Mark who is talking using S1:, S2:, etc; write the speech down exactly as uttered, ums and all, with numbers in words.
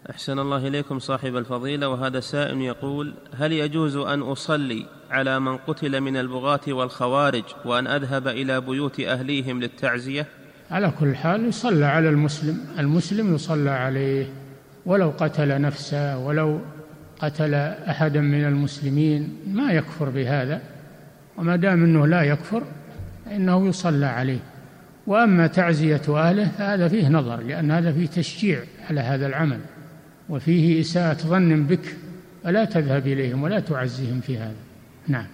S1: أحسن الله إليكم صاحب الفضيلة. وهذا سائل يقول: هل يجوز أن أصلي على من قتل من البغاة والخوارج وأن أذهب إلى بيوت أهليهم للتعزية؟
S2: على كل حال يصلى على المسلم، المسلم يصلى عليه ولو قتل نفسه ولو قتل أحدا من المسلمين، ما يكفر بهذا، وما دام أنه لا يكفر فإنه يصلى عليه. وأما تعزية أهله هذا فيه نظر، لأن هذا فيه تشجيع على هذا العمل وفيه إساءة ظن بك، فلا تذهب إليهم ولا تعزيهم في هذا. نعم.